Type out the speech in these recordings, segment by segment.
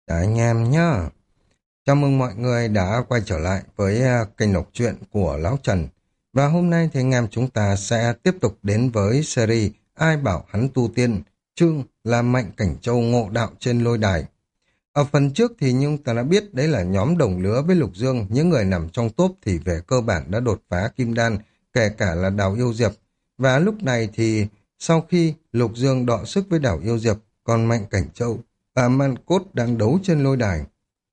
Chào anh em nhá. Chào mừng mọi người đã quay trở lại với kênh đọc truyện của Lão Trần. Và hôm nay thì anh em chúng ta sẽ tiếp tục đến với series Ai bảo hắn tu tiên, chương là Mạnh Cảnh Châu ngộ đạo trên lôi đài. Ở phần trước thì chúng ta đã biết đấy là nhóm đồng lứa với Lục Dương, những người nằm trong top thì về cơ bản đã đột phá kim đan, kể cả là Đào Yêu Diệp. Và lúc này thì sau khi Lục Dương đọ sức với Đào Yêu Diệp, còn Mạnh Cảnh Châu và Man Cốt đang đấu trên lôi đài.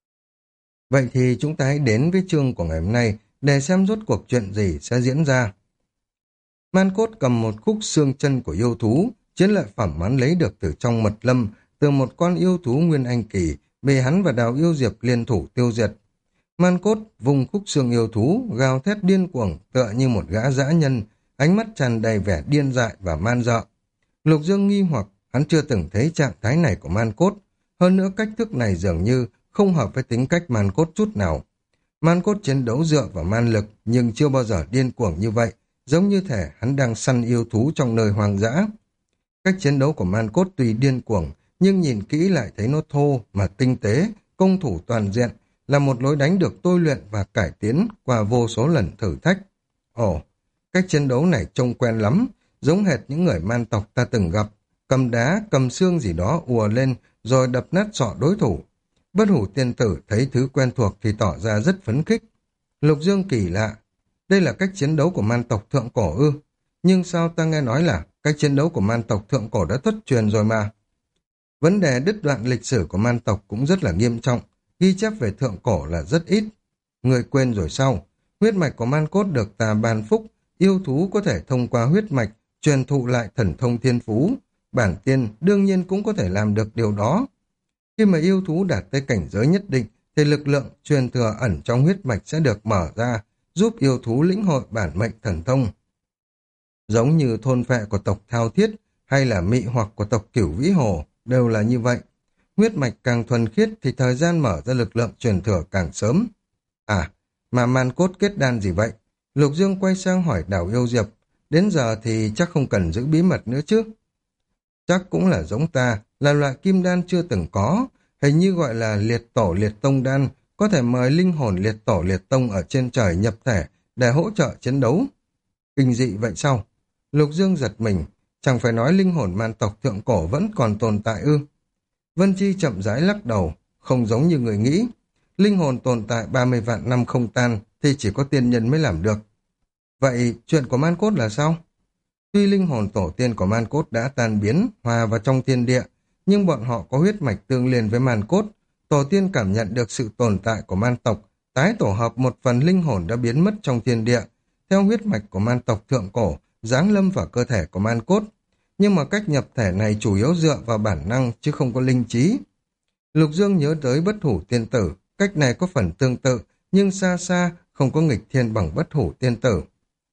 Vậy thì chúng ta hãy đến với chương của ngày hôm nay để xem rốt cuộc chuyện gì sẽ diễn ra. Man Cốt cầm một khúc xương chân của yêu thú, chiến lợi phẩm hắn lấy được từ trong mật lâm, từ một con yêu thú nguyên anh kỳ, bị hắn và Đào Yêu Diệp liên thủ tiêu diệt. Man Cốt vùng khúc xương yêu thú, gào thét điên cuồng tựa như một gã dã nhân, ánh mắt tràn đầy vẻ điên dại và man dợ. Lục Dương nghi hoặc, hắn chưa từng thấy trạng thái này của Man Cốt, hơn nữa cách thức này dường như không hợp với tính cách Man Cốt chút nào. Man Cốt chiến đấu dựa vào man lực nhưng chưa bao giờ điên cuồng như vậy, giống như thể hắn đang săn yêu thú trong nơi hoang dã. Cách chiến đấu của Man Cốt tuy điên cuồng, nhưng nhìn kỹ lại thấy nó thô mà tinh tế, công thủ toàn diện, là một lối đánh được tôi luyện và cải tiến qua vô số lần thử thách. Ồ, cách chiến đấu này trông quen lắm, giống hệt những người man tộc ta từng gặp, cầm đá, cầm xương gì đó ùa lên rồi đập nát sọ đối thủ. Bất hủ tiên tử thấy thứ quen thuộc thì tỏ ra rất phấn khích. Lục Dương kỳ lạ, đây là cách chiến đấu của man tộc thượng cổ ư? Nhưng sao ta nghe nói là cách chiến đấu của man tộc thượng cổ đã thất truyền rồi mà. Vấn đề đứt đoạn lịch sử của man tộc cũng rất là nghiêm trọng, ghi chép về thượng cổ là rất ít. Người quên rồi sao? Huyết mạch của man cốt được ta ban phúc, yêu thú có thể thông qua huyết mạch truyền thụ lại thần thông thiên phú. Bản tiên đương nhiên cũng có thể làm được điều đó. Khi mà yêu thú đạt tới cảnh giới nhất định, thì lực lượng truyền thừa ẩn trong huyết mạch sẽ được mở ra, giúp yêu thú lĩnh hội bản mệnh thần thông. Giống như thôn phệ của tộc Thao Thiết hay là mị hoặc của tộc Cửu Vĩ Hồ đều là như vậy. Huyết mạch càng thuần khiết thì thời gian mở ra lực lượng truyền thừa càng sớm. À, mà Man Cốt kết đan gì vậy? Lục Dương quay sang hỏi Đào Yêu Diệp. Đến giờ thì chắc không cần giữ bí mật nữa chứ. Chắc cũng là giống ta, là loại kim đan chưa từng có, hình như gọi là liệt tổ liệt tông đan, có thể mời linh hồn liệt tổ liệt tông ở trên trời nhập thể để hỗ trợ chiến đấu. Kinh dị vậy sao? Lục Dương giật mình, chẳng phải nói linh hồn man tộc thượng cổ vẫn còn tồn tại ư? Vân Chi chậm rãi lắc đầu, không giống như người nghĩ. Linh hồn tồn tại 30 vạn năm không tan thì chỉ có tiên nhân mới làm được. Vậy chuyện của Man Cốt là sao? Tuy linh hồn tổ tiên của Man Cốt đã tan biến, hòa vào trong thiên địa, nhưng bọn họ có huyết mạch tương liên với Man Cốt. Tổ tiên cảm nhận được sự tồn tại của man tộc, tái tổ hợp một phần linh hồn đã biến mất trong thiên địa, theo huyết mạch của man tộc thượng cổ, giáng lâm vào cơ thể của Man Cốt. Nhưng mà cách nhập thể này chủ yếu dựa vào bản năng chứ không có linh trí. Lục Dương nhớ tới bất hủ tiên tử, cách này có phần tương tự, nhưng xa xa không có nghịch thiên bằng bất hủ tiên tử.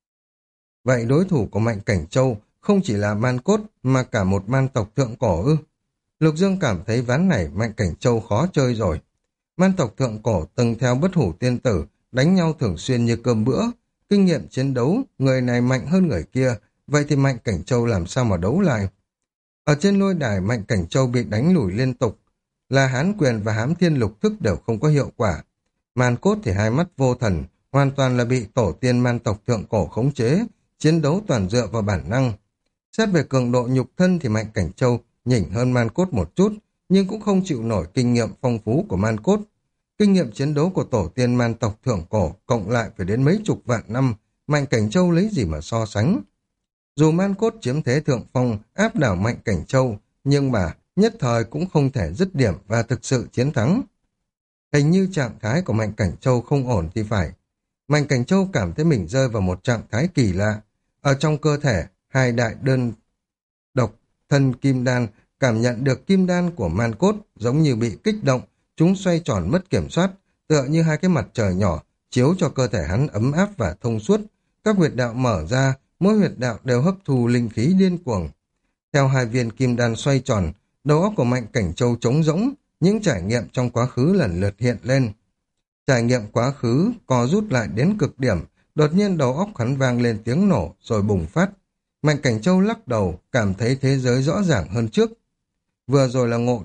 Vậy đối thủ của Mạnh Cảnh Châu không chỉ là Man Cốt mà cả một man tộc thượng cổ ư? Lục Dương cảm thấy ván này Mạnh Cảnh Châu khó chơi rồi. Man tộc thượng cổ từng theo bất hủ tiên tử, đánh nhau thường xuyên như cơm bữa. Kinh nghiệm chiến đấu, người này mạnh hơn người kia, vậy thì Mạnh Cảnh Châu làm sao mà đấu lại? Ở trên lôi đài Mạnh Cảnh Châu bị đánh lùi liên tục, là Hán Quyền và Hám Thiên Lục Thức đều không có hiệu quả. Man Cốt thì hai mắt vô thần, hoàn toàn là bị tổ tiên man tộc thượng cổ khống chế, chiến đấu toàn dựa vào bản năng. Xét về cường độ nhục thân thì Mạnh Cảnh Châu nhỉnh hơn Man Cốt một chút, nhưng cũng không chịu nổi kinh nghiệm phong phú của Man Cốt. Kinh nghiệm chiến đấu của tổ tiên man tộc thượng cổ cộng lại phải đến mấy chục vạn năm, Mạnh Cảnh Châu lấy gì mà so sánh. Dù Man Cốt chiếm thế thượng phong, áp đảo Mạnh Cảnh Châu, nhưng mà nhất thời cũng không thể dứt điểm và thực sự chiến thắng. Hình như trạng thái của Mạnh Cảnh Châu không ổn thì phải. Mạnh Cảnh Châu cảm thấy mình rơi vào một trạng thái kỳ lạ. Ở trong cơ thể, hai đại đơn độc thân kim đan cảm nhận được kim đan của Man Cốt giống như bị kích động, chúng xoay tròn mất kiểm soát, tựa như hai cái mặt trời nhỏ, chiếu cho cơ thể hắn ấm áp và thông suốt. Các huyệt đạo mở ra, mỗi huyệt đạo đều hấp thu linh khí điên cuồng. Theo hai viên kim đan xoay tròn, đầu óc của Mạnh Cảnh Châu trống rỗng, những trải nghiệm trong quá khứ lần lượt hiện lên. Trải nghiệm quá khứ co rút lại đến cực điểm, đột nhiên đầu óc hắn vang lên tiếng nổ rồi bùng phát. Mạnh Cảnh Châu lắc đầu, cảm thấy thế giới rõ ràng hơn trước. Vừa rồi là ngộ đạo,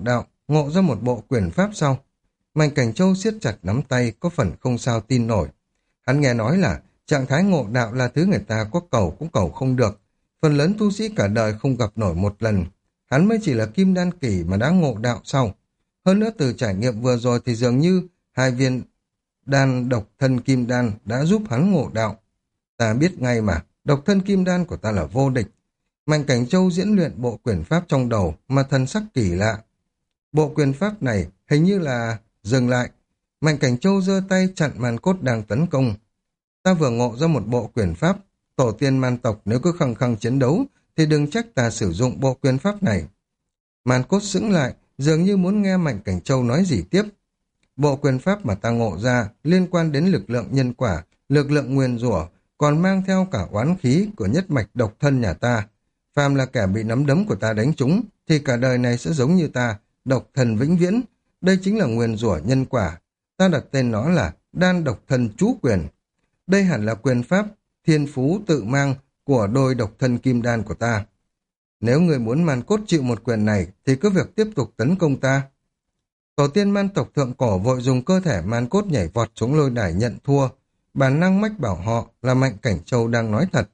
ngộ ra một bộ quyền pháp sau. Mạnh Cảnh Châu siết chặt nắm tay, có phần không sao tin nổi. Hắn nghe nói là trạng thái ngộ đạo là thứ người ta có cầu cũng cầu không được. Phần lớn tu sĩ cả đời không gặp nổi một lần. Hắn mới chỉ là kim đan kỳ mà đã ngộ đạo sau. Hơn nữa từ trải nghiệm vừa rồi thì dường như 2 viên đan độc thân kim đan đã giúp hắn ngộ đạo. Ta biết ngay mà, độc thân kim đan của ta là vô địch. Mạnh Cảnh Châu diễn luyện bộ quyền pháp trong đầu mà thần sắc kỳ lạ. Bộ quyền pháp này hình như là dừng lại. Mạnh Cảnh Châu giơ tay chặn Man Cốt đang tấn công. Ta vừa ngộ ra một bộ quyền pháp, tổ tiên man tộc nếu cứ khăng khăng chiến đấu thì đừng trách ta sử dụng bộ quyền pháp này. Man Cốt sững lại, dường như muốn nghe Mạnh Cảnh Châu nói gì tiếp. Bộ quyền pháp mà ta ngộ ra liên quan đến lực lượng nhân quả, lực lượng nguyên rủa, còn mang theo cả oán khí của nhất mạch độc thân nhà ta. Phàm là kẻ bị nắm đấm của ta đánh trúng thì cả đời này sẽ giống như ta, độc thân vĩnh viễn. Đây chính là nguyên rủa nhân quả. Ta đặt tên nó là đan độc thân chú quyền. Đây hẳn là quyền pháp thiên phú tự mang của đôi độc thân kim đan của ta. Nếu người muốn Man Cốt chịu một quyền này thì cứ việc tiếp tục tấn công ta. Tổ tiên man tộc thượng cổ vội dùng cơ thể Man Cốt nhảy vọt xuống lôi đài nhận thua. Bản năng mách bảo họ là Mạnh Cảnh Châu đang nói thật.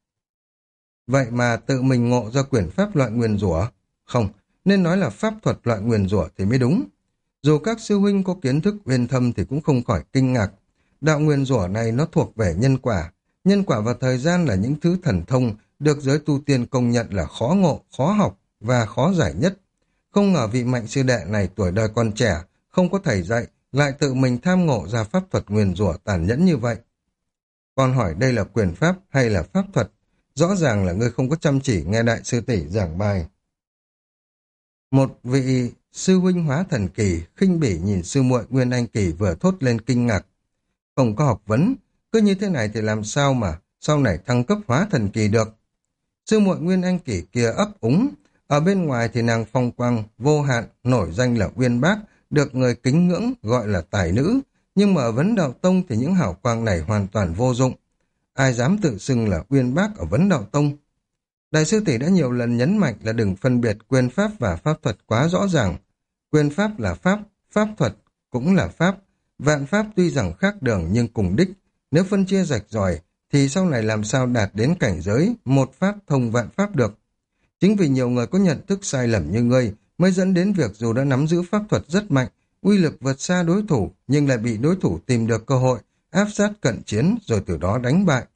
Vậy mà tự mình ngộ ra quyền pháp loại nguyền rủa? Không, nên nói là pháp thuật loại nguyền rủa thì mới đúng. Dù các sư huynh có kiến thức uyên thâm thì cũng không khỏi kinh ngạc. Đạo nguyền rủa này nó thuộc về nhân quả. Nhân quả và thời gian là những thứ thần thông được giới tu tiên công nhận là khó ngộ, khó học và khó giải nhất. Không ngờ vị Mạnh sư đệ này tuổi đời còn trẻ, không có thầy dạy, lại tự mình tham ngộ ra pháp thuật nguyền rủa tàn nhẫn như vậy. Còn hỏi đây là quyền pháp hay là pháp thuật? Rõ ràng là ngươi không có chăm chỉ nghe đại sư tỷ giảng bài. Một vị sư huynh hóa thần kỳ, khinh bỉ nhìn sư muội Nguyên Anh kỳ vừa thốt lên kinh ngạc. Không có học vấn, cứ như thế này thì làm sao mà sau này thăng cấp hóa thần kỳ được. Sư muội Nguyên Anh kỳ kia ấp úng, ở bên ngoài thì nàng phong quang, vô hạn, nổi danh là Uyên Bác, được người kính ngưỡng gọi là tài nữ, nhưng mà ở Vấn Đạo Tông thì những hào quang này hoàn toàn vô dụng. Ai dám tự xưng là Uyên Bác ở Vấn Đạo Tông? Đại sư tỷ đã nhiều lần nhấn mạnh là đừng phân biệt quyền pháp và pháp thuật quá rõ ràng. Quyền pháp là pháp, pháp thuật cũng là pháp. Vạn pháp tuy rằng khác đường nhưng cùng đích. Nếu phân chia rạch ròi thì sau này làm sao đạt đến cảnh giới một pháp thông vạn pháp được. Chính vì nhiều người có nhận thức sai lầm như ngươi mới dẫn đến việc dù đã nắm giữ pháp thuật rất mạnh, uy lực vượt xa đối thủ nhưng lại bị đối thủ tìm được cơ hội, áp sát cận chiến rồi từ đó đánh bại.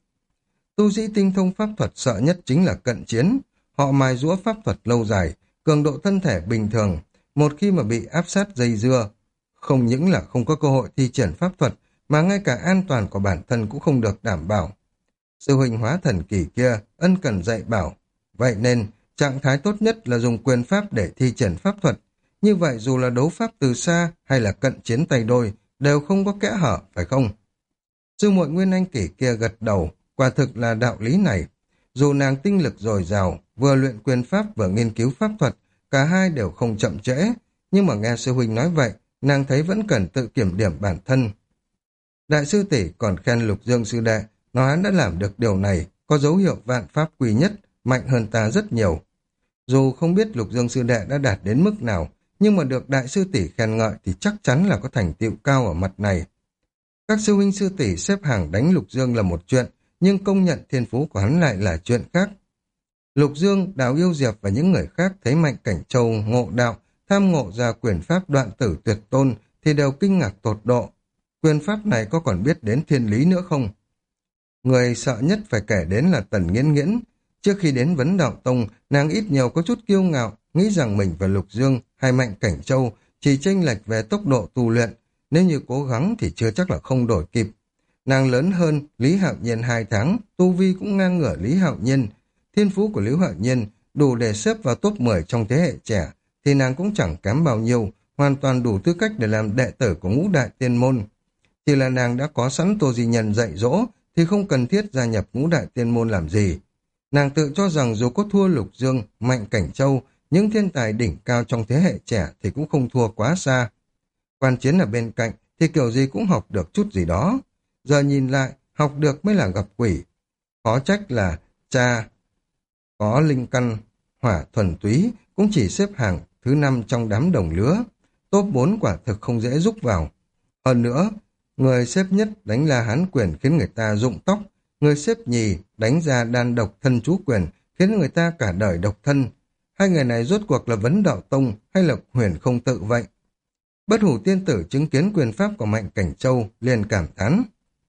Tu sĩ tinh thông pháp thuật sợ nhất chính là cận chiến. Họ mài giũa pháp thuật lâu dài, cường độ thân thể bình thường. Một khi mà bị áp sát dây dưa, không những là không có cơ hội thi triển pháp thuật, mà ngay cả an toàn của bản thân cũng không được đảm bảo. Sư huynh hóa thần kỳ kia ân cần dạy bảo. Vậy nên, trạng thái tốt nhất là dùng quyền pháp để thi triển pháp thuật. Như vậy dù là đấu pháp từ xa hay là cận chiến tay đôi, đều không có kẽ hở, phải không? Sư muội Nguyên Anh kỳ kia gật đầu, quả thực là đạo lý này. Dù nàng tinh lực dồi dào, vừa luyện quyền pháp vừa nghiên cứu pháp thuật, cả hai đều không chậm trễ, nhưng mà nghe sư huynh nói vậy, nàng thấy vẫn cần tự kiểm điểm bản thân. Đại sư tỷ còn khen Lục Dương sư đệ, nói hắn đã làm được điều này, có dấu hiệu vạn pháp quy nhất, mạnh hơn ta rất nhiều. Dù không biết Lục Dương sư đệ đã đạt đến mức nào, nhưng mà được đại sư tỷ khen ngợi thì chắc chắn là có thành tựu cao ở mặt này. Các sư huynh sư tỷ xếp hàng đánh Lục Dương là một chuyện, nhưng công nhận thiên phú của hắn lại là chuyện khác. Lục Dương, Đào Yêu Diệp và những người khác thấy Mạnh Cảnh Châu ngộ đạo, tham ngộ ra quyền pháp đoạn tử tuyệt tôn thì đều kinh ngạc tột độ. Quyền pháp này có còn biết đến thiên lý nữa không? Người sợ nhất phải kể đến là Tần Nghiễn Nghiễn. Trước khi đến Vấn Đạo Tông, nàng ít nhiều có chút kiêu ngạo, nghĩ rằng mình và Lục Dương hay Mạnh Cảnh Châu chỉ chênh lệch về tốc độ tu luyện, nếu như cố gắng thì chưa chắc là không đổi kịp. Nàng lớn hơn Lý Hạo Nhiên 2 tháng, tu vi cũng ngang ngửa Lý Hạo Nhiên. Thiên phú của Lý Hạo Nhiên đủ để xếp vào top 10 trong thế hệ trẻ, thì nàng cũng chẳng kém bao nhiêu, hoàn toàn đủ tư cách để làm đệ tử của Ngũ Đại Tiên Môn. Chỉ là nàng đã có sẵn Tô Di Nhân dạy dỗ, thì không cần thiết gia nhập Ngũ Đại Tiên Môn làm gì. Nàng tự cho rằng dù có thua Lục Dương, Mạnh Cảnh Châu, những thiên tài đỉnh cao trong thế hệ trẻ thì cũng không thua quá xa. Quan chiến ở bên cạnh thì kiểu gì cũng học được chút gì đó. Giờ nhìn lại, học được mới là gặp quỷ. Khó trách là cha có linh căn hỏa thuần túy cũng chỉ xếp hàng thứ 5 trong đám đồng lứa. Top 4 quả thực không dễ rúc vào. Hơn nữa, người xếp nhất đánh La Hán quyền khiến người ta rụng tóc, người xếp nhì đánh ra đan độc thân chú quyền khiến người ta cả đời độc thân. Hai người này rốt cuộc là Vấn Đạo Tông hay là Huyền Không Tự vậy? Bất Hủ tiên tử chứng kiến quyền pháp của Mạnh Cảnh Châu liền cảm thán.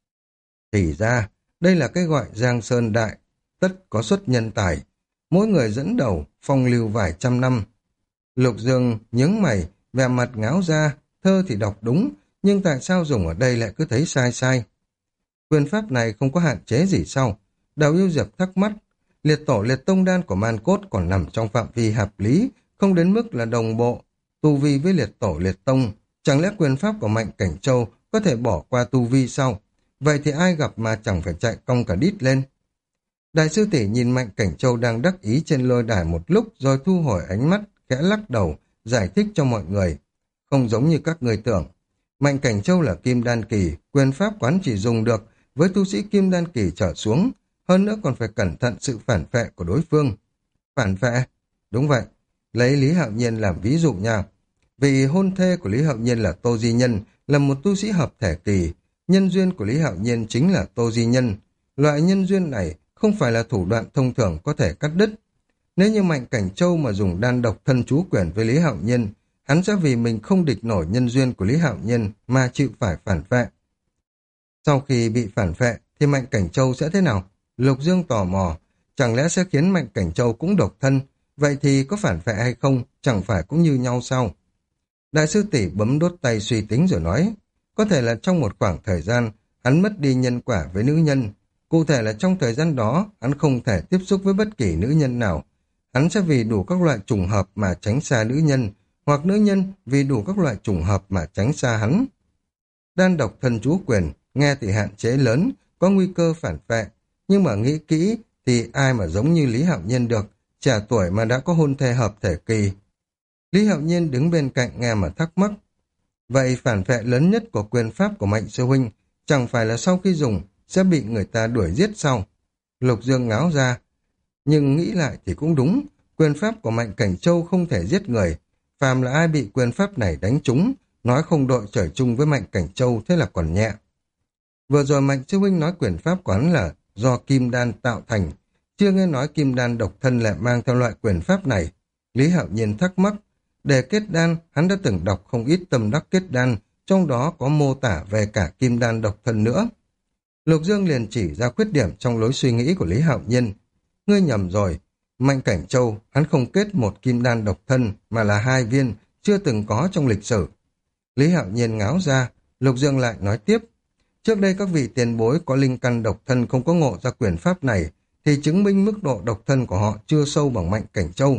Thì ra, đây là cái gọi Giang Sơn Đại, tất có xuất nhân tài. Mỗi người dẫn đầu, phong lưu vài trăm năm. Lục Dương nhướng mày, vẻ mặt ngáo ra, thơ thì đọc đúng, nhưng tại sao dùng ở đây lại cứ thấy sai sai? Quyền pháp này không có hạn chế gì sao? Đào Yêu Diệp thắc mắc. Liệt tổ liệt tông đan của Man Cốt còn nằm trong phạm vi hợp lý, không đến mức là đồng bộ. Tu vi với liệt tổ liệt tông, chẳng lẽ quyền pháp của Mạnh Cảnh Châu có thể bỏ qua tu vi sao? Vậy thì ai gặp mà chẳng phải chạy cong cả đít lên? Đại sư tỷ nhìn Mạnh Cảnh Châu đang đắc ý trên lôi đài một lúc rồi thu hồi ánh mắt, khẽ lắc đầu, giải thích cho mọi người. Không giống như các người tưởng. Mạnh Cảnh Châu là kim đan kỳ, quyền pháp quán chỉ dùng được với tu sĩ kim đan kỳ trở xuống, hơn nữa còn phải cẩn thận sự phản phệ của đối phương. Phản phệ? Đúng vậy. Lấy Lý Hạo Nhiên làm ví dụ nha. Vì hôn thê của Lý Hạo Nhiên là Tô Di Nhân, là một tu sĩ hợp thể kỳ. Nhân duyên của Lý Hạo Nhiên chính là Tô Di Nhân. Loại nhân duyên này không phải là thủ đoạn thông thường có thể cắt đứt. Nếu như Mạnh Cảnh Châu mà dùng đan độc thân chú quyền với Lý Hạo Nhiên, hắn sẽ vì mình không địch nổi nhân duyên của Lý Hạo Nhiên mà chịu phải phản phệ. Sau khi bị phản phệ thì Mạnh Cảnh Châu sẽ thế nào? Lục Dương tò mò, chẳng lẽ sẽ khiến Mạnh Cảnh Châu cũng độc thân? Vậy thì có phản phệ hay không, chẳng phải cũng như nhau sao? Đại sư tỷ bấm đốt tay suy tính rồi nói, có thể là trong một khoảng thời gian, hắn mất đi nhân quả với nữ nhân. Cụ thể là trong thời gian đó, hắn không thể tiếp xúc với bất kỳ nữ nhân nào. Hắn sẽ vì đủ các loại trùng hợp mà tránh xa nữ nhân, hoặc nữ nhân vì đủ các loại trùng hợp mà tránh xa hắn. Đan độc thân chú quyền, nghe thì hạn chế lớn, có nguy cơ phản phệ, nhưng mà nghĩ kỹ thì ai mà giống như Lý Hạo Nhiên được, trẻ tuổi mà đã có hôn thê hợp thể kỳ. Lý Hạo Nhiên đứng bên cạnh nghe mà thắc mắc. Vậy phản phệ lớn nhất của quyền pháp của Mạnh sư huynh chẳng phải là sau khi dùng sẽ bị người ta đuổi giết sau? Lục Dương ngáo ra. Nhưng nghĩ lại thì cũng đúng, quyền pháp của Mạnh Cảnh Châu không thể giết người. Phàm là ai bị quyền pháp này đánh trúng, nói không đội trời chung với Mạnh Cảnh Châu thế là còn nhẹ. Vừa rồi Mạnh sư huynh nói quyền pháp quán là do kim đan tạo thành, chưa nghe nói kim đan độc thân lại mang theo loại quyền pháp này. Lý Hạo Nhiên thắc mắc, để kết đan, hắn đã từng đọc không ít tâm đắc kết đan, trong đó có mô tả về cả kim đan độc thân nữa. Lục Dương liền chỉ ra khuyết điểm trong lối suy nghĩ của Lý Hạo Nhiên. Ngươi nhầm rồi, Mạnh Cảnh Châu, hắn không kết một kim đan độc thân, mà là 2 viên, chưa từng có trong lịch sử. Lý Hạo Nhiên ngáo ra, Lục Dương lại nói tiếp. Trước đây các vị tiền bối có linh căn độc thân không có ngộ ra quyền pháp này, thì chứng minh mức độ độc thân của họ chưa sâu bằng Mạnh Cảnh Châu.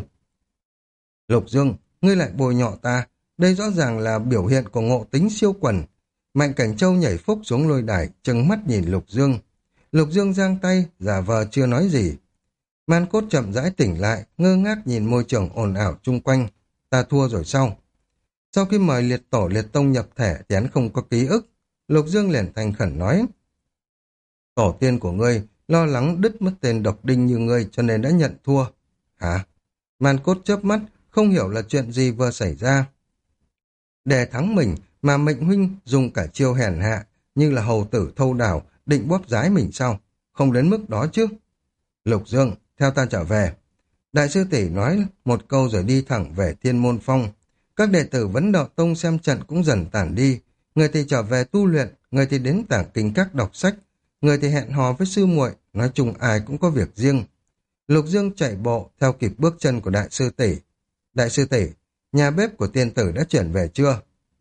Lục Dương, ngươi lại bôi nhọ ta, đây rõ ràng là biểu hiện của ngộ tính siêu quần. Mạnh Cảnh Châu nhảy phúc xuống lôi đài, trừng mắt nhìn Lục Dương. Lục Dương giang tay, giả vờ chưa nói gì. Man Cốt chậm rãi tỉnh lại, ngơ ngác nhìn môi trường ồn ào chung quanh. Ta thua rồi sao? Sau khi mời liệt tổ liệt tông nhập thể thì hắn không có ký ức. Lục Dương liền thành khẩn nói. Tổ tiên của ngươi lo lắng đứt mất tên độc đinh như ngươi cho nên đã nhận thua. Hả? Man Cốt chớp mắt, không hiểu là chuyện gì vừa xảy ra. Để thắng mình mà Mệnh huynh dùng cả chiêu hèn hạ như là hầu tử thâu đào định bóp giái mình sao? Không đến mức đó chứ. Lục Dương, theo ta trở về. Đại sư tỷ nói một câu rồi đi thẳng về Thiên Môn Phong. Các đệ tử Vấn Đạo Tông xem trận cũng dần tản đi. Người thì trở về tu luyện, người thì đến tảng kinh các đọc sách, người thì hẹn hò với sư muội, nói chung ai cũng có việc riêng. Lục Dương chạy bộ theo kịp bước chân của đại sư tỷ. Đại sư tỷ, nhà bếp của tiên tử đã chuyển về chưa?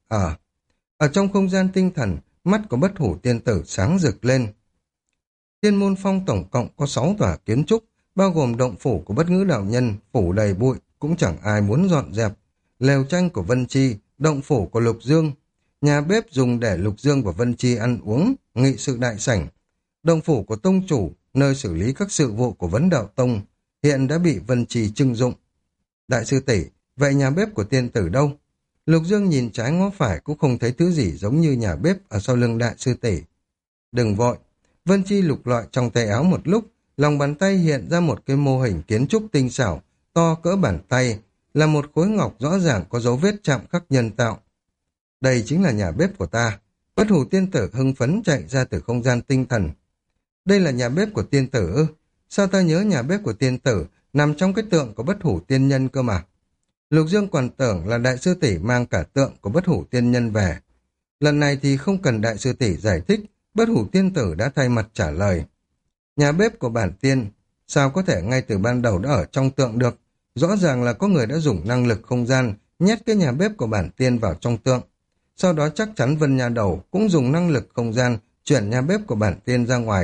Ở trong không gian tinh thần, mắt của Bất Hủ tiên tử sáng rực lên. Thiên Môn Phong tổng cộng có 6 tòa kiến trúc, bao gồm động phủ của Bất Ngữ đạo nhân, phủ đầy bụi, cũng chẳng ai muốn dọn dẹp. Lều tranh của Vân Chi, động phủ của Lục Dương, nhà bếp dùng để Lục Dương và Vân Chi ăn uống, nghị sự đại sảnh. Động phủ của tông chủ, nơi xử lý các sự vụ của Vấn Đạo Tông, hiện đã bị Vân Chi trưng dụng. Đại sư tỷ, vậy nhà bếp của tiên tử đâu? Lục Dương nhìn trái ngó phải cũng không thấy thứ gì giống như nhà bếp ở sau lưng đại sư tỷ. Đừng vội. Vân Chi lục lọi trong tay áo một lúc, lòng bàn tay hiện ra một cái mô hình kiến trúc tinh xảo, to cỡ bàn tay, là một khối ngọc rõ ràng có dấu vết chạm khắc nhân tạo. Đây chính là nhà bếp của ta. Bất hủ tiên tử hưng phấn chạy ra từ không gian tinh thần. Đây là nhà bếp của tiên tử ư? Sao ta nhớ nhà bếp của tiên tử nằm trong cái tượng của bất hủ tiên nhân cơ mà? Lục Dương còn tưởng là đại sư tỷ mang cả tượng của bất hủ tiên nhân về. Lần này thì không cần đại sư tỷ giải thích, bất hủ tiên tử đã thay mặt trả lời. Nhà bếp của bản tiên, sao có thể ngay từ ban đầu đã ở trong tượng được? Rõ ràng là có người đã dùng năng lực không gian, nhét cái nhà bếp của bản tiên vào trong tượng. Sau đó chắc chắn Vân Nha Đầu cũng dùng năng lực không gian chuyển nhà bếp của bản tiên ra ngoài.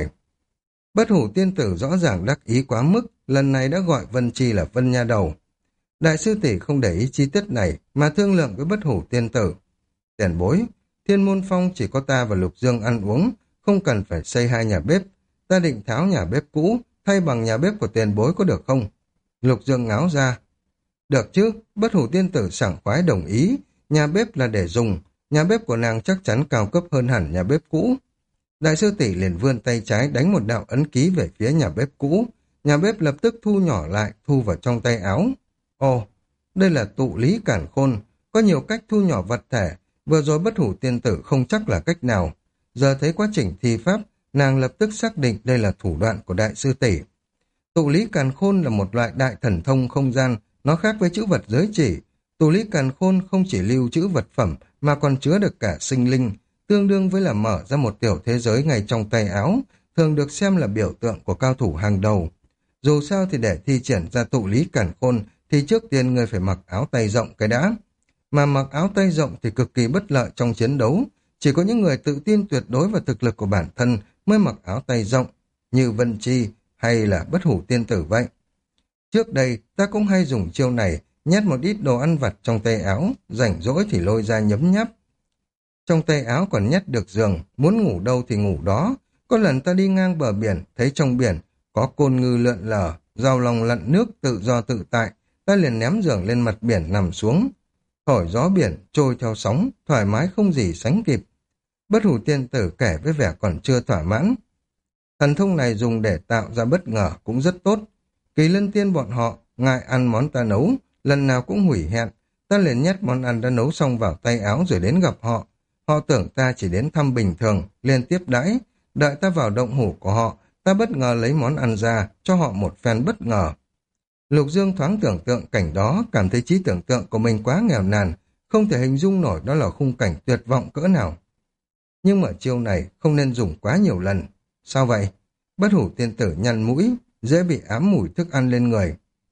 Bất hủ tiên tử rõ ràng đắc ý quá mức, lần này đã gọi Vân Chi là Vân Nha Đầu. Đại sư tỷ không để ý chi tiết này mà thương lượng với bất hủ tiên tử. Tiền bối, Thiên Môn Phong chỉ có ta và Lục Dương ăn uống, không cần phải xây hai nhà bếp. Ta định tháo nhà bếp cũ, thay bằng nhà bếp của tiền bối có được không? Lục Dương ngáo ra. Được chứ, bất hủ tiên tử sảng khoái đồng ý, nhà bếp là để dùng, nhà bếp của nàng chắc chắn cao cấp hơn hẳn nhà bếp cũ. Đại sư tỷ liền vươn tay trái đánh một đạo ấn ký về phía nhà bếp cũ, nhà bếp lập tức thu nhỏ lại, thu vào trong tay áo. Ồ, đây là tụ lý cản khôn, có nhiều cách thu nhỏ vật thể, vừa rồi bất hủ tiên tử không chắc là cách nào. Giờ thấy quá trình thi pháp, nàng lập tức xác định đây là thủ đoạn của đại sư tỷ. Tụ lý càn khôn là một loại đại thần thông không gian, nó khác với chữ vật giới chỉ. Tụ lý càn khôn không chỉ lưu trữ vật phẩm mà còn chứa được cả sinh linh, tương đương với là mở ra một tiểu thế giới ngay trong tay áo, thường được xem là biểu tượng của cao thủ hàng đầu. Dù sao thì để thi triển ra tụ lý càn khôn thì trước tiên người phải mặc áo tay rộng cái đã. Mà mặc áo tay rộng thì cực kỳ bất lợi trong chiến đấu, chỉ có những người tự tin tuyệt đối vào thực lực của bản thân mới mặc áo tay rộng, như Vân Chi hay là bất hủ tiên tử vậy. Trước đây ta cũng hay dùng chiêu này, nhét một ít đồ ăn vặt trong tay áo, rảnh rỗi thì lôi ra nhấm nháp. Trong tay áo còn nhét được giường, muốn ngủ đâu thì ngủ đó. Có lần ta đi ngang bờ biển, thấy trong biển có côn ngư lượn lờ, rào lòng lặn nước tự do tự tại, ta liền ném giường lên mặt biển nằm xuống. Thổi gió biển, trôi theo sóng, thoải mái không gì sánh kịp. Bất hủ tiên tử kể với vẻ còn chưa thỏa mãn. Thần thông này dùng để tạo ra bất ngờ cũng rất tốt. Kỳ Lân Tiên bọn họ ngại ăn món ta nấu, lần nào cũng hủy hẹn. Ta liền nhét món ăn đã nấu xong vào tay áo rồi đến gặp họ. Họ tưởng ta chỉ đến thăm bình thường, liền tiếp đãi. Đợi ta vào động hủ của họ, ta bất ngờ lấy món ăn ra, cho họ một phen bất ngờ. Lục Dương thoáng tưởng tượng cảnh đó, cảm thấy trí tưởng tượng của mình quá nghèo nàn, không thể hình dung nổi đó là khung cảnh tuyệt vọng cỡ nào. Nhưng mà chiêu này không nên dùng quá nhiều lần. Sao vậy? Bất hủ tiên tử nhăn mũi, dễ bị ám mùi thức ăn lên người.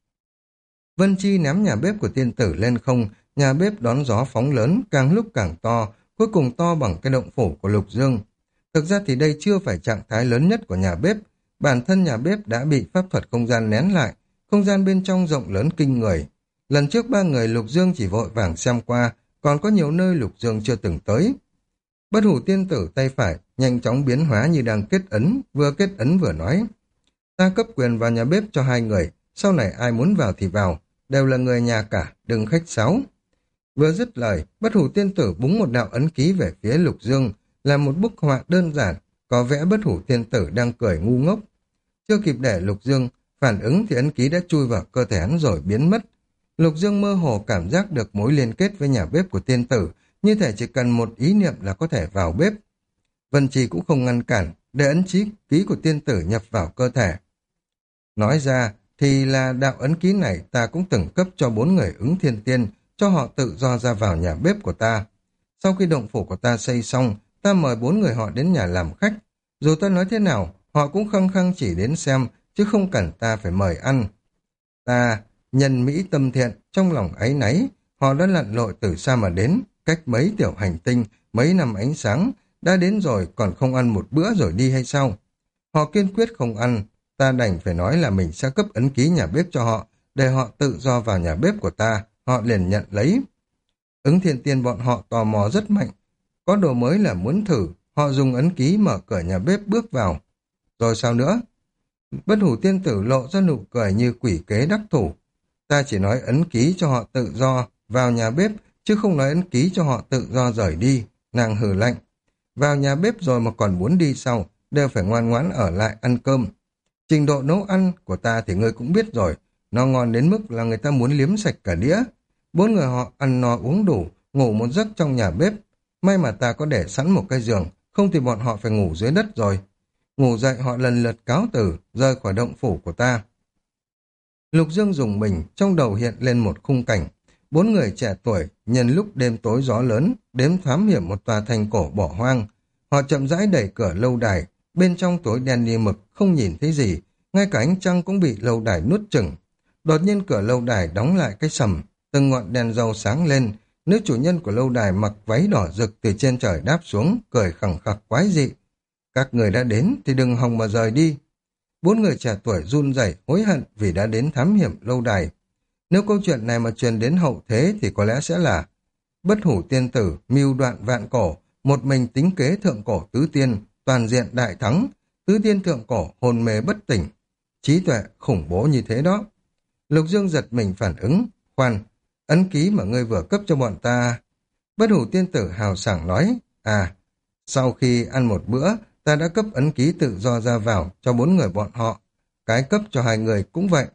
Vân Chi ném nhà bếp của tiên tử lên không, nhà bếp đón gió phóng lớn, càng lúc càng to, cuối cùng to bằng cái động phủ của Lục Dương. Thực ra thì đây chưa phải trạng thái lớn nhất của nhà bếp, bản thân nhà bếp đã bị pháp thuật không gian nén lại, không gian bên trong rộng lớn kinh người. Lần trước ba người Lục Dương chỉ vội vàng xem qua, còn có nhiều nơi Lục Dương chưa từng tới. Bất hủ tiên tử tay phải nhanh chóng biến hóa như đang kết ấn vừa nói. Ta cấp quyền vào nhà bếp cho hai người, sau này ai muốn vào thì vào, đều là người nhà cả, đừng khách sáo. Vừa dứt lời, bất hủ tiên tử búng một đạo ấn ký về phía Lục Dương, là một bức họa đơn giản, có vẽ bất hủ tiên tử đang cười ngu ngốc. Chưa kịp để Lục Dương phản ứng thì ấn ký đã chui vào cơ thể hắn rồi biến mất. Lục Dương mơ hồ cảm giác được mối liên kết với nhà bếp của tiên tử, như thể chỉ cần một ý niệm là có thể vào bếp. Vân Trì cũng không ngăn cản, để ấn ký của tiên tử nhập vào cơ thể. Nói ra thì là đạo ấn ký này ta cũng từng cấp cho 4 người ứng thiên tiên, cho họ tự do ra vào nhà bếp của ta. Sau khi động phủ của ta xây xong, ta mời 4 người họ đến nhà làm khách. Dù ta nói thế nào, họ cũng khăng khăng chỉ đến xem, chứ không cần ta phải mời ăn. Ta, nhân mỹ tâm thiện, trong lòng áy náy, họ đã lặn lội từ xa mà đến, cách mấy tiểu hành tinh, mấy năm ánh sáng, đã đến rồi còn không ăn một bữa rồi đi hay sao? Họ kiên quyết không ăn, ta đành phải nói là mình sẽ cấp ấn ký nhà bếp cho họ, để họ tự do vào nhà bếp của ta, họ liền nhận lấy. Ứng thiên tiên bọn họ tò mò rất mạnh, có đồ mới là muốn thử, họ dùng ấn ký mở cửa nhà bếp bước vào. Rồi sao nữa? Bất hủ tiên tử lộ ra nụ cười như quỷ kế đắc thủ. Ta chỉ nói ấn ký cho họ tự do vào nhà bếp, chứ không nói ấn ký cho họ tự do rời đi. Nàng hừ lạnh. Vào nhà bếp rồi mà còn muốn đi sau, đều phải ngoan ngoãn ở lại ăn cơm. Trình độ nấu ăn của ta thì ngươi cũng biết rồi, Nó ngon đến mức là người ta muốn liếm sạch cả đĩa. Bốn người họ ăn no uống đủ, ngủ một giấc trong nhà bếp. May mà ta có để sẵn một cái giường, không thì bọn họ phải ngủ dưới đất rồi. Ngủ dậy họ lần lượt cáo từ, rời khỏi động phủ của ta. Lục Dương dùng mình, trong đầu hiện lên một khung cảnh. Bốn người trẻ tuổi, nhân lúc đêm tối gió lớn, đếm thám hiểm một tòa thành cổ bỏ hoang. Họ chậm rãi đẩy cửa lâu đài, bên trong tối đen như mực, không nhìn thấy gì, ngay cả ánh trăng cũng bị lâu đài nuốt chửng. Đột nhiên cửa lâu đài đóng lại cái sầm, từng ngọn đèn dầu sáng lên, nữ chủ nhân của lâu đài mặc váy đỏ rực từ trên trời đáp xuống, cười khẳng khặc quái dị. Các người đã đến thì đừng hòng mà rời đi. Bốn người trẻ tuổi run rẩy hối hận vì đã đến thám hiểm lâu đài. Nếu câu chuyện này mà truyền đến hậu thế thì có lẽ sẽ là bất hủ tiên tử, mưu đoạn vạn cổ, một mình tính kế thượng cổ tứ tiên, toàn diện đại thắng, tứ tiên thượng cổ hồn mê bất tỉnh. Trí tuệ khủng bố như thế đó. Lục Dương giật mình phản ứng, khoan, ấn ký mà ngươi vừa cấp cho bọn ta. Bất hủ tiên tử hào sảng nói, sau khi ăn một bữa, ta đã cấp ấn ký tự do ra vào cho bốn người bọn họ. Cái cấp cho hai người cũng vậy.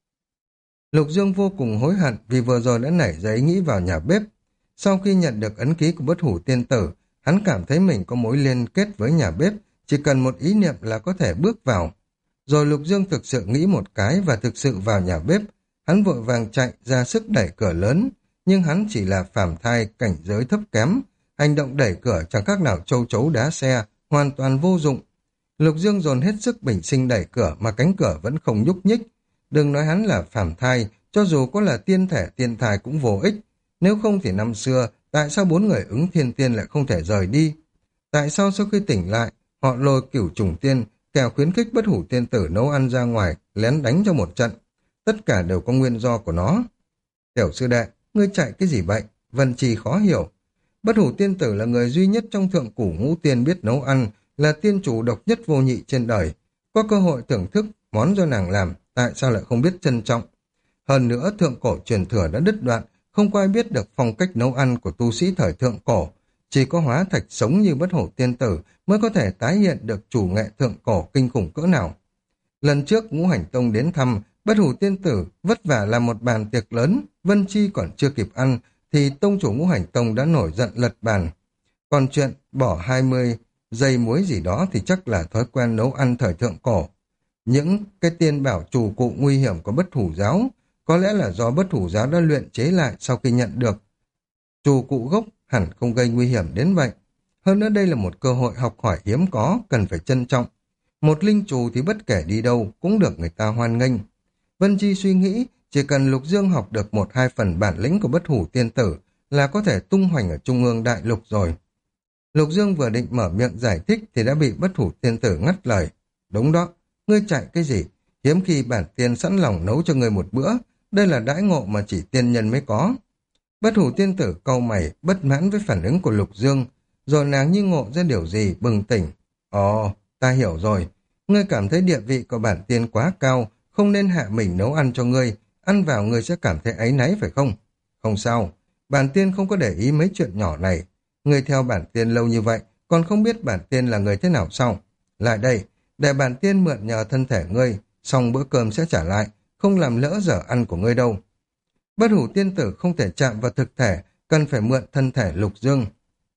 Lục Dương vô cùng hối hận vì vừa rồi đã nảy ra ý nghĩ vào nhà bếp. Sau khi nhận được ấn ký của bất hủ tiên tử, hắn cảm thấy mình có mối liên kết với nhà bếp, chỉ cần một ý niệm là có thể bước vào. Rồi Lục Dương thực sự nghĩ một cái và thực sự vào nhà bếp. Hắn vội vàng chạy ra sức đẩy cửa lớn, nhưng hắn chỉ là phàm thai cảnh giới thấp kém. Hành động đẩy cửa chẳng khác nào châu chấu đá xe, hoàn toàn vô dụng. Lục Dương dồn hết sức bình sinh đẩy cửa mà cánh cửa vẫn không nhúc nhích. Đừng nói hắn là phàm thai, cho dù có là tiên thể tiên thai cũng vô ích. Nếu không thì năm xưa, tại sao bốn người ứng thiên tiên lại không thể rời đi? Tại sao sau khi tỉnh lại, họ lôi cửu trùng tiên, kẻo khuyến khích bất hủ tiên tử nấu ăn ra ngoài, lén đánh cho một trận? Tất cả đều có nguyên do của nó. Tiểu sư đệ, ngươi chạy cái gì vậy? Vân Trì khó hiểu. Bất hủ tiên tử là người duy nhất trong thượng cổ ngũ tiên biết nấu ăn, là tiên chủ độc nhất vô nhị trên đời. Có cơ hội thưởng thức món do nàng làm, tại sao lại không biết trân trọng? Hơn nữa, thượng cổ truyền thừa đã đứt đoạn, không có ai biết được phong cách nấu ăn của tu sĩ thời thượng cổ. Chỉ có hóa thạch sống như bất hủ tiên tử mới có thể tái hiện được chủ nghệ thượng cổ kinh khủng cỡ nào. Lần trước Ngũ Hành Tông đến thăm, bất hủ tiên tử vất vả làm một bàn tiệc lớn, Vân Chi còn chưa kịp ăn, thì tông chủ Ngũ Hành Tông đã nổi giận lật bàn. Còn chuyện bỏ 20 giây muối gì đó thì chắc là thói quen nấu ăn thời thượng cổ. Những cái tiên bảo chủ cụ nguy hiểm của bất hủ giáo, có lẽ là do bất hủ giáo đã luyện chế lại sau khi nhận được. Chủ cụ gốc hẳn không gây nguy hiểm đến vậy. Hơn nữa đây là một cơ hội học hỏi hiếm có, cần phải trân trọng. Một linh trù thì bất kể đi đâu cũng được người ta hoan nghênh. Vân Chi suy nghĩ, chỉ cần Lục Dương học được 1-2 phần bản lĩnh của bất hủ tiên tử là có thể tung hoành ở trung ương đại lục rồi. Lục Dương vừa định mở miệng giải thích thì đã bị bất hủ tiên tử ngắt lời. Đúng đó, ngươi chạy cái gì? Hiếm khi bản tiên sẵn lòng nấu cho ngươi một bữa, đây là đãi ngộ mà chỉ tiên nhân mới có. Bất hủ tiên tử cau mày, bất mãn với phản ứng của Lục Dương, rồi nàng như ngộ ra điều gì, bừng tỉnh. Ồ, ta hiểu rồi. Ngươi cảm thấy địa vị của bản tiên quá cao, không nên hạ mình nấu ăn cho ngươi, ăn vào ngươi sẽ cảm thấy áy náy phải không? Không sao, bản tiên không có để ý mấy chuyện nhỏ này. Ngươi theo bản tiên lâu như vậy, còn không biết bản tiên là người thế nào sao? Lại đây, để bản tiên mượn nhờ thân thể ngươi, xong bữa cơm sẽ trả lại, không làm lỡ dở ăn của ngươi đâu. Bất hủ tiên tử không thể chạm vào thực thể, cần phải mượn thân thể Lục Dương.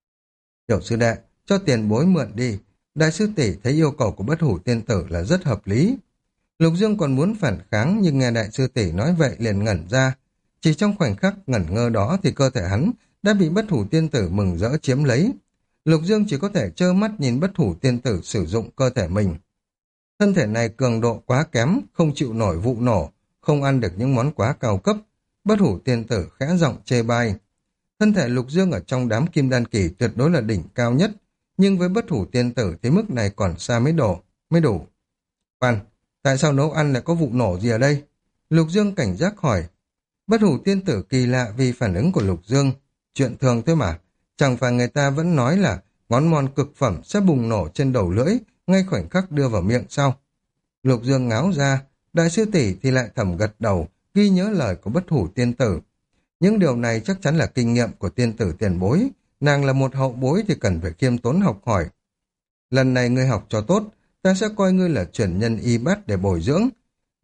Tiểu sư đệ, cho tiền bối mượn đi. Đại sư tỷ thấy yêu cầu của bất hủ tiên tử là rất hợp lý. Lục Dương còn muốn phản kháng nhưng nghe đại sư tỷ nói vậy liền ngẩn ra. Chỉ trong khoảnh khắc ngẩn ngơ đó thì cơ thể hắn đã bị bất hủ tiên tử mừng rỡ chiếm lấy. Lục Dương chỉ có thể trơ mắt nhìn bất hủ tiên tử sử dụng cơ thể mình. Thân thể này cường độ quá kém, không chịu nổi vụ nổ, không ăn được những món quá cao cấp. Bất hủ tiên tử khẽ giọng chê bai. Thân thể Lục Dương ở trong đám kim đan kỳ tuyệt đối là đỉnh cao nhất, nhưng với bất hủ tiên tử thì mức này còn xa mới đủ. Khoan, tại sao nấu ăn lại có vụ nổ gì ở đây? Lục Dương cảnh giác hỏi. Bất hủ tiên tử kỳ lạ vì phản ứng của Lục Dương. Chuyện thường thôi mà, chẳng phải người ta vẫn nói là món ngon cực phẩm sẽ bùng nổ trên đầu lưỡi, ngay khoảnh khắc đưa vào miệng sau. Lục Dương ngáo ra, đại sư tỷ thì lại thầm gật đầu, ghi nhớ lời của bất hủ tiên tử. Những điều này chắc chắn là kinh nghiệm của tiên tử tiền bối, nàng là một hậu bối thì cần phải khiêm tốn học hỏi. Lần này ngươi học cho tốt, ta sẽ coi ngươi là truyền nhân y bát để bồi dưỡng.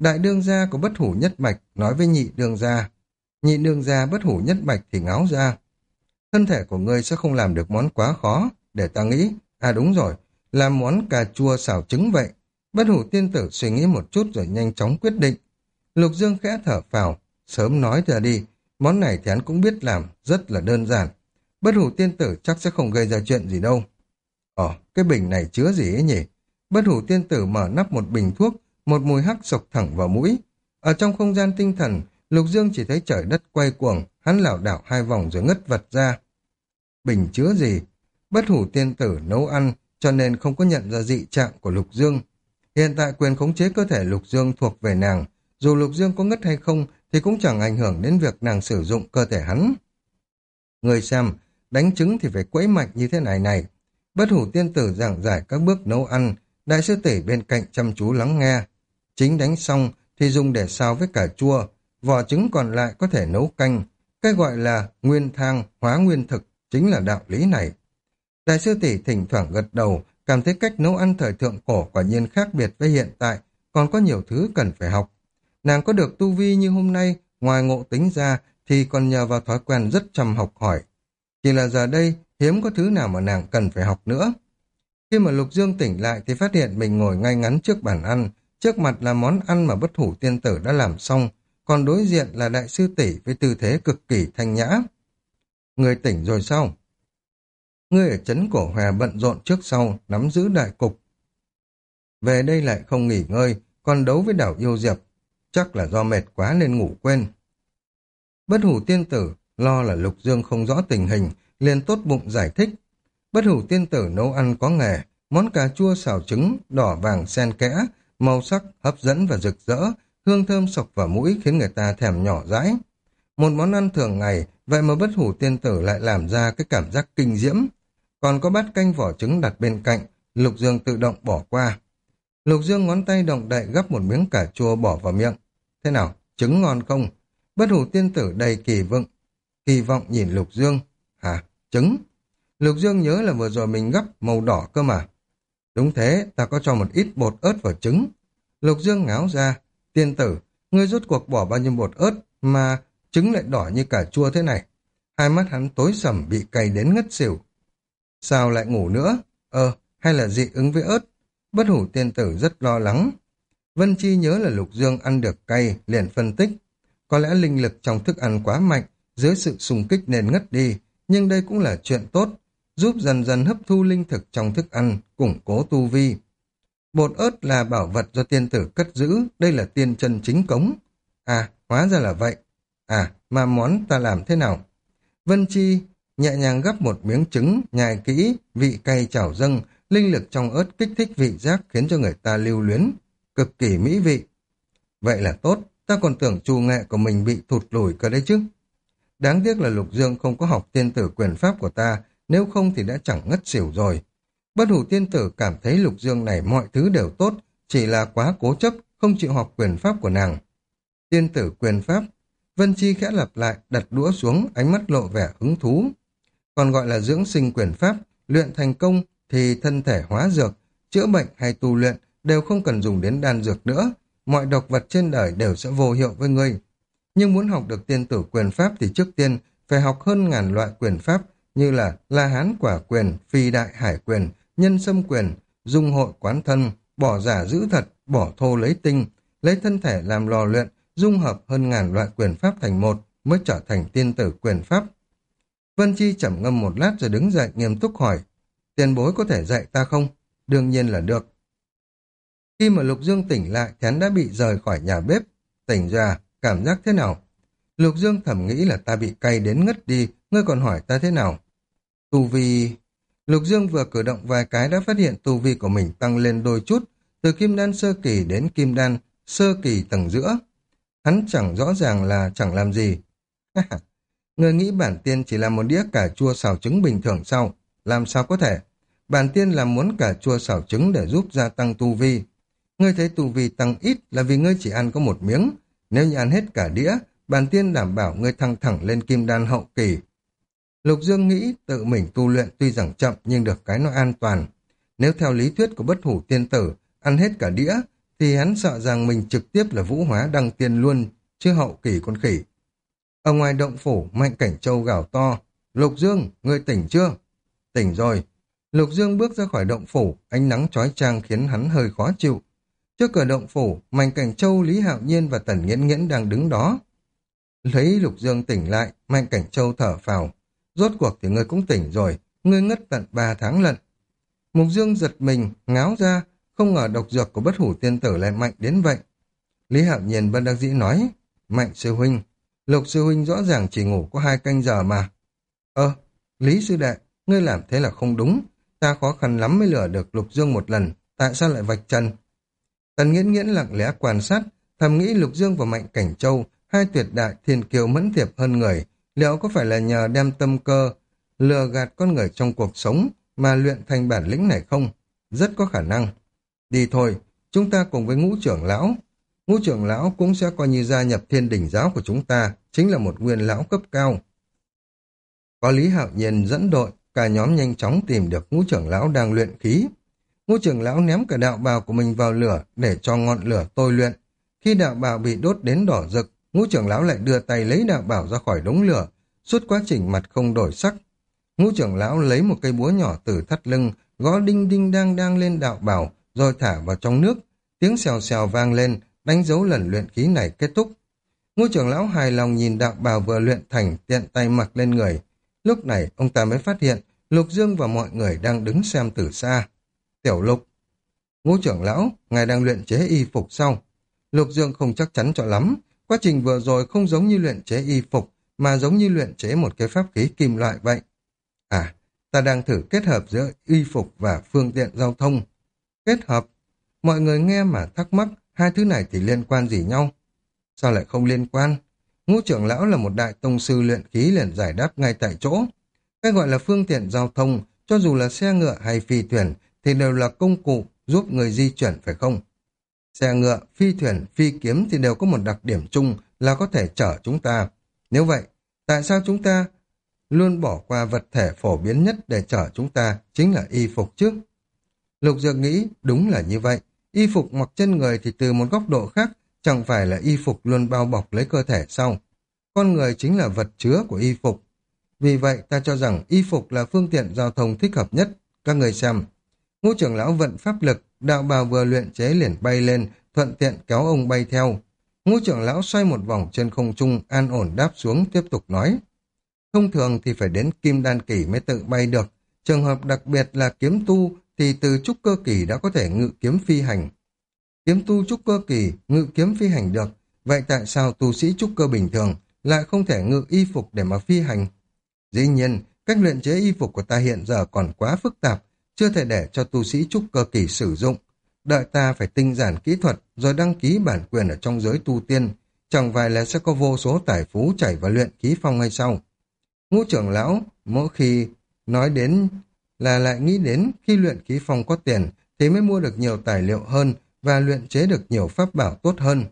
Đại đương gia của bất hủ nhất mạch nói với nhị đương gia. Nhị đương gia bất hủ nhất mạch thì ngáo ra. Thân thể của ngươi sẽ không làm được món quá khó, để ta nghĩ. À đúng rồi, làm món cà chua xào trứng vậy. Bất hủ tiên tử suy nghĩ một chút rồi nhanh chóng quyết định. Lục Dương khẽ thở phào, sớm nói ra đi, món này thì hắn cũng biết làm, rất là đơn giản. Bất hủ tiên tử chắc sẽ không gây ra chuyện gì đâu. Cái bình này chứa gì ấy nhỉ? Bất hủ tiên tử mở nắp một bình thuốc, một mùi hắc sộc thẳng vào mũi. Ở trong không gian tinh thần, Lục Dương chỉ thấy trời đất quay cuồng, hắn lảo đảo 2 vòng rồi ngất vật ra. Bình chứa gì? Bất hủ tiên tử nấu ăn, cho nên không có nhận ra dị trạng của Lục Dương. Hiện tại quyền khống chế cơ thể Lục Dương thuộc về nàng, dù Lục Dương có ngất hay không thì cũng chẳng ảnh hưởng đến việc nàng sử dụng cơ thể hắn. Người xem, đánh trứng thì phải quẫy mạch như thế này này. Bất hủ tiên tử giảng giải các bước nấu ăn, đại sư tỷ bên cạnh chăm chú lắng nghe. Chính đánh xong thì dùng để xào với cà chua, vỏ trứng còn lại có thể nấu canh. Cái gọi là nguyên thang, hóa nguyên thực, chính là đạo lý này. Đại sư tỷ thỉnh thoảng gật đầu, cảm thấy cách nấu ăn thời thượng cổ quả nhiên khác biệt với hiện tại, còn có nhiều thứ cần phải học. Nàng có được tu vi như hôm nay, ngoài ngộ tính ra thì còn nhờ vào thói quen rất chăm học hỏi. Chỉ là giờ đây, hiếm có thứ nào mà nàng cần phải học nữa. Khi mà Lục Dương tỉnh lại thì phát hiện mình ngồi ngay ngắn trước bàn ăn, trước mặt là món ăn mà bất hủ tiên tử đã làm xong, còn đối diện là đại sư tỷ với tư thế cực kỳ thanh nhã. Người tỉnh rồi sao? Ngươi ở trấn Cổ Hòa bận rộn trước sau, nắm giữ đại cục. Về đây lại không nghỉ ngơi, còn đấu với đảo yêu diệp. Chắc là do mệt quá nên ngủ quên. Bất hủ tiên tử lo là Lục Dương không rõ tình hình, liền tốt bụng giải thích. Bất hủ tiên tử nấu ăn có nghề, món cà chua xào trứng, đỏ vàng xen kẽ, màu sắc hấp dẫn và rực rỡ, hương thơm sộc vào mũi khiến người ta thèm nhỏ dãi. Một món ăn thường ngày, vậy mà bất hủ tiên tử lại làm ra cái cảm giác kinh diễm. Còn có bát canh vỏ trứng đặt bên cạnh, Lục Dương tự động bỏ qua. Lục Dương ngón tay động đậy gắp một miếng cà chua bỏ vào miệng. Thế nào, trứng ngon không? Bất hủ tiên tử đầy kỳ vọng nhìn Lục Dương. Hả, trứng? Lục Dương nhớ là vừa rồi mình gắp màu đỏ cơ mà. Đúng thế, ta có cho một ít bột ớt vào trứng. Lục Dương ngáo ra. Tiên tử, ngươi rốt cuộc bỏ bao nhiêu bột ớt mà trứng lại đỏ như cà chua thế này? Hai mắt hắn tối sầm bị cay đến ngất xỉu. Sao lại ngủ nữa? Hay là dị ứng với ớt? Bất hủ tiên tử rất lo lắng. Vân Chi nhớ là Lục Dương ăn được cay, liền phân tích. Có lẽ linh lực trong thức ăn quá mạnh, dưới sự xung kích nên ngất đi, nhưng đây cũng là chuyện tốt, giúp dần dần hấp thu linh thực trong thức ăn, củng cố tu vi. Bột ớt là bảo vật do tiên tử cất giữ, đây là tiên chân chính cống. À, hóa ra là vậy. À, mà món ta làm thế nào? Vân Chi nhẹ nhàng gắp một miếng trứng, nhai kỹ, vị cay trào dâng, linh lực trong ớt kích thích vị giác khiến cho người ta lưu luyến, cực kỳ mỹ vị. Vậy là tốt, ta còn tưởng trù nghệ của mình bị thụt lùi cơ đấy chứ. Đáng tiếc là Lục Dương không có học tiên tử quyền pháp của ta, nếu không thì đã chẳng ngất xỉu rồi. Bất hủ tiên tử cảm thấy Lục Dương này mọi thứ đều tốt, chỉ là quá cố chấp, không chịu học quyền pháp của nàng. Tiên tử quyền pháp, Vân Chi khẽ lặp lại, đặt đũa xuống, ánh mắt lộ vẻ hứng thú. Còn gọi là dưỡng sinh quyền pháp, luyện thành công thì thân thể hóa dược, chữa bệnh hay tu luyện đều không cần dùng đến đan dược nữa, mọi độc vật trên đời đều sẽ vô hiệu với ngươi. Nhưng muốn học được tiên tử quyền pháp thì trước tiên phải học hơn ngàn loại quyền pháp như là La Hán quả quyền, Phi đại hải quyền, Nhân xâm quyền, dung hội quán thân, bỏ giả giữ thật, bỏ thô lấy tinh, lấy thân thể làm lò luyện, dung hợp hơn ngàn loại quyền pháp thành một mới trở thành tiên tử quyền pháp. Vân Chi trầm ngâm một lát rồi đứng dậy nghiêm túc hỏi, tiền bối có thể dạy ta không? Đương nhiên là được. Khi mà Lục Dương tỉnh lại thì hắn đã bị rời khỏi nhà bếp. Tỉnh ra, cảm giác thế nào? Lục Dương thầm nghĩ là ta bị cay đến ngất đi, ngươi còn hỏi ta thế nào? Tu vi... Lục Dương vừa cử động vài cái đã phát hiện tu vi của mình tăng lên đôi chút, từ kim đan sơ kỳ đến kim đan sơ kỳ tầng giữa. Hắn chẳng rõ ràng là chẳng làm gì. Người nghĩ bản tiên chỉ là một đĩa cà chua xào trứng bình thường sao? Làm sao có thể? Bản tiên làm muốn cà chua xào trứng để giúp gia tăng tu vi. Ngươi thấy tu vi tăng ít là vì ngươi chỉ ăn có một miếng. Nếu như ăn hết cả đĩa, bản tiên đảm bảo ngươi thăng thẳng lên kim đan hậu kỳ. Lục Dương nghĩ tự mình tu luyện tuy rằng chậm nhưng được cái nó an toàn. Nếu theo lý thuyết của bất hủ tiên tử, ăn hết cả đĩa thì hắn sợ rằng mình trực tiếp là vũ hóa đăng tiên luôn, chứ hậu kỳ con khỉ. Ở ngoài động phủ, Mạnh Cảnh Châu gào to, Lục Dương, ngươi tỉnh chưa? Tỉnh rồi. Lục Dương bước ra khỏi động phủ, ánh nắng chói chang khiến hắn hơi khó chịu. Trước cửa động phủ, Mạnh Cảnh Châu, Lý Hạo Nhiên và Tần Nghiễn Nghiễn đang đứng đó. Lấy Lục Dương tỉnh lại, Mạnh Cảnh Châu thở phào. Rốt cuộc thì ngươi cũng tỉnh rồi, ngươi ngất tận 3 tháng lận. Mục Dương giật mình, ngáo ra, không ngờ độc dược của Bất Hủ Tiên Tử lại mạnh đến vậy. Lý Hạo Nhiên bất đắc dĩ nói, Mạnh sư huynh, Lục sư huynh rõ ràng chỉ ngủ có 2 canh giờ mà. Lý sư đệ, ngươi làm thế là không đúng, ta khó khăn lắm mới lừa được Lục Dương một lần, tại sao lại vạch trần? Tần Nghiễn Nghiễn lặng lẽ quan sát, thầm nghĩ Lục Dương và Mạnh Cảnh Châu, hai tuyệt đại thiên kiêu mẫn tiệp hơn người, liệu có phải là nhờ đem tâm cơ lừa gạt con người trong cuộc sống mà luyện thành bản lĩnh này không? Rất có khả năng. Đi thôi, chúng ta cùng với Ngũ trưởng lão. Ngũ trưởng lão cũng sẽ coi như gia nhập Thiên Đình giáo của chúng ta, chính là một nguyên lão cấp cao. Có Lý Hạo Nhiên dẫn đội, cả nhóm nhanh chóng tìm được Ngũ trưởng lão đang luyện khí. Ngũ trưởng lão ném cả đạo bào của mình vào lửa để cho ngọn lửa tôi luyện. Khi đạo bào bị đốt đến đỏ rực, Ngũ trưởng lão lại đưa tay lấy đạo bào ra khỏi đống lửa, suốt quá trình mặt không đổi sắc. Ngũ trưởng lão lấy một cây búa nhỏ từ thắt lưng, gõ đinh đinh đang đang lên đạo bào, rồi thả vào trong nước. Tiếng xèo xèo vang lên, đánh dấu lần luyện khí này kết thúc. Ngũ trưởng lão hài lòng nhìn đạo bào vừa luyện thành, tiện tay mặc lên người. Lúc này ông ta mới phát hiện Lục Dương và mọi người đang đứng xem từ xa. Tiểu Lục, Ngũ trưởng lão, ngài đang luyện chế y phục sau. Lục Dương không chắc chắn cho lắm. Quá trình vừa rồi không giống như luyện chế y phục, mà giống như luyện chế một cái pháp khí kim loại vậy. À, ta đang thử kết hợp giữa y phục và phương tiện giao thông. Kết hợp? Mọi người nghe mà thắc mắc, hai thứ này thì liên quan gì nhau? Sao lại không liên quan? Ngũ trưởng lão là một đại tông sư luyện khí liền giải đáp ngay tại chỗ. Cái gọi là phương tiện giao thông, cho dù là xe ngựa hay phi thuyền, thì đều là công cụ giúp người di chuyển phải không? Xe ngựa, phi thuyền, phi kiếm thì đều có một đặc điểm chung là có thể chở chúng ta. Nếu vậy, tại sao chúng ta luôn bỏ qua vật thể phổ biến nhất để chở chúng ta chính là y phục chứ? Lục Dược nghĩ đúng là như vậy. Y phục mặc trên người thì từ một góc độ khác, chẳng phải là y phục luôn bao bọc lấy cơ thể sau. Con người chính là vật chứa của y phục. Vì vậy ta cho rằng y phục là phương tiện giao thông thích hợp nhất. Các người xem. Ngũ trưởng lão vận pháp lực, đạo bào vừa luyện chế liền bay lên, thuận tiện kéo ông bay theo. Ngũ trưởng lão xoay một vòng trên không trung, an ổn đáp xuống, tiếp tục nói. Thông thường thì phải đến kim đan kỳ mới tự bay được. Trường hợp đặc biệt là kiếm tu thì từ trúc cơ kỳ đã có thể ngự kiếm phi hành. Kiếm tu trúc cơ kỳ ngự kiếm phi hành được. Vậy tại sao tu sĩ trúc cơ bình thường lại không thể ngự y phục để mà phi hành? Dĩ nhiên, cách luyện chế y phục của ta hiện giờ còn quá phức tạp, chưa thể để cho tu sĩ trúc cơ kỳ sử dụng. Đợi ta phải tinh giản kỹ thuật rồi đăng ký bản quyền ở trong giới tu tiên, chẳng vài là sẽ có vô số tài phú chảy vào luyện khí phong hay sau. Ngũ trưởng lão mỗi khi nói đến là lại nghĩ đến khi luyện khí phong có tiền thì mới mua được nhiều tài liệu hơn và luyện chế được nhiều pháp bảo tốt hơn.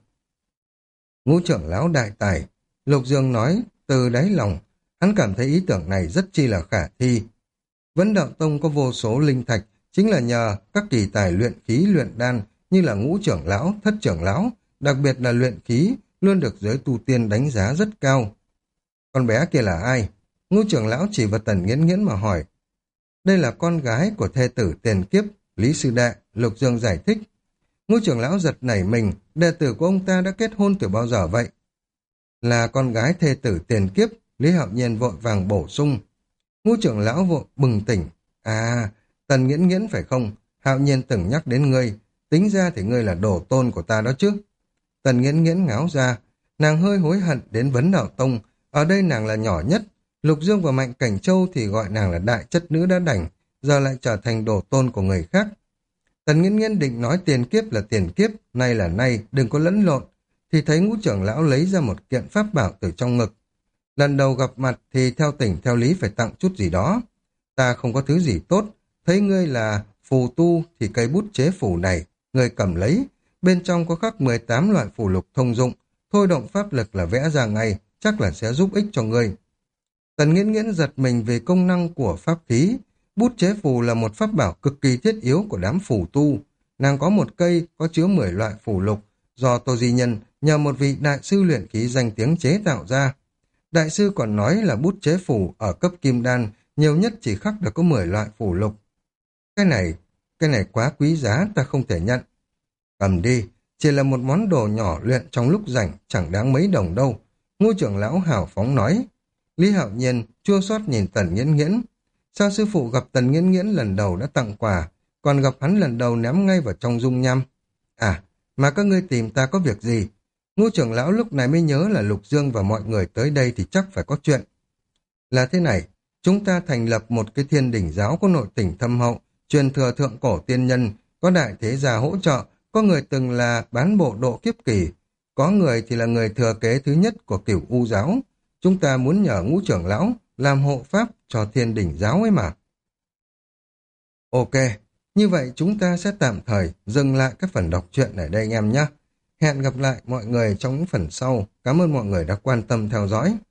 Ngũ trưởng lão đại tài, Lục Dương nói từ đáy lòng, hắn cảm thấy ý tưởng này rất chi là khả thi. Vấn Đạo Tông có vô số linh thạch, chính là nhờ các kỳ tài luyện khí luyện đan như là Ngũ trưởng lão, Thất trưởng lão, đặc biệt là luyện khí, luôn được giới tu tiên đánh giá rất cao. Con bé kia là ai? Ngũ trưởng lão chỉ vào Tần Nghiễn Nghiễn mà hỏi. Đây là con gái của thê tử tiền kiếp, Lý sư đệ, Lục Dương giải thích. Ngũ trưởng lão giật nảy mình, đệ tử của ông ta đã kết hôn từ bao giờ vậy? Là con gái thê tử tiền kiếp, Lý Hạo Nhiên vội vàng bổ sung. Ngũ trưởng lão vội bừng tỉnh. À, Tần Nghiễn Nghiễn phải không? Hạo Nhiên từng nhắc đến ngươi, tính ra thì ngươi là đồ tôn của ta đó chứ. Tần Nghiễn Nghiễn ngáo ra, nàng hơi hối hận đến Vấn Đạo Tông, ở đây nàng là nhỏ nhất. Lục Dương và Mạnh Cảnh Châu thì gọi nàng là đại chất nữ đã đành, giờ lại trở thành đồ tôn của người khác. Tần Nghiễn Nghiễn định nói tiền kiếp là tiền kiếp, nay là nay, đừng có lẫn lộn, thì thấy Ngũ trưởng lão lấy ra một kiện pháp bảo từ trong ngực. Lần đầu gặp mặt thì theo tình theo lý phải tặng chút gì đó. Ta không có thứ gì tốt, thấy ngươi là phù tu thì cây bút chế phù này, ngươi cầm lấy, bên trong có khắc 18 loại phù lục thông dụng, thôi động pháp lực là vẽ ra ngay, chắc là sẽ giúp ích cho ngươi. Tần Nghiễn Nghiễn giật mình về công năng của pháp khí. Bút chế phù là một pháp bảo cực kỳ thiết yếu của đám phù tu. nàng có một cây có chứa 10 loại phù lục, do Tô Di Nhân nhờ một vị đại sư luyện khí danh tiếng chế tạo ra. Đại sư còn nói là bút chế phù ở cấp kim đan, nhiều nhất chỉ khắc được có 10 loại phù lục. Cái này, cái này quá quý giá, ta không thể nhận. Cầm đi, chỉ là một món đồ nhỏ luyện trong lúc rảnh, chẳng đáng mấy đồng đâu. Ngũ trưởng lão hào phóng nói. Lý Hạo Nhiên chua xót nhìn Tần Nghiễn Nghiễn. Sao sư phụ gặp Tần Nghiễn Nghiễn lần đầu đã tặng quà, còn gặp hắn lần đầu ném ngay vào trong dung nham? À, mà các ngươi tìm ta có việc gì? Ngũ trưởng lão lúc này mới nhớ là Lục Dương và mọi người tới đây thì chắc phải có chuyện. Là thế này, chúng ta thành lập một cái thiên đỉnh giáo có nội tình thâm hậu, truyền thừa thượng cổ tiên nhân, có đại thế gia hỗ trợ, có người từng là bán bộ độ kiếp kỳ, có người thì là người thừa kế thứ nhất của Cửu U giáo. Chúng ta muốn nhờ Ngũ trưởng lão làm hộ pháp cho thiên đỉnh giáo ấy mà. Ok, như vậy chúng ta sẽ tạm thời dừng lại cái phần đọc truyện ở đây anh em nhé. Hẹn gặp lại mọi người trong những phần sau. Cảm ơn mọi người đã quan tâm theo dõi.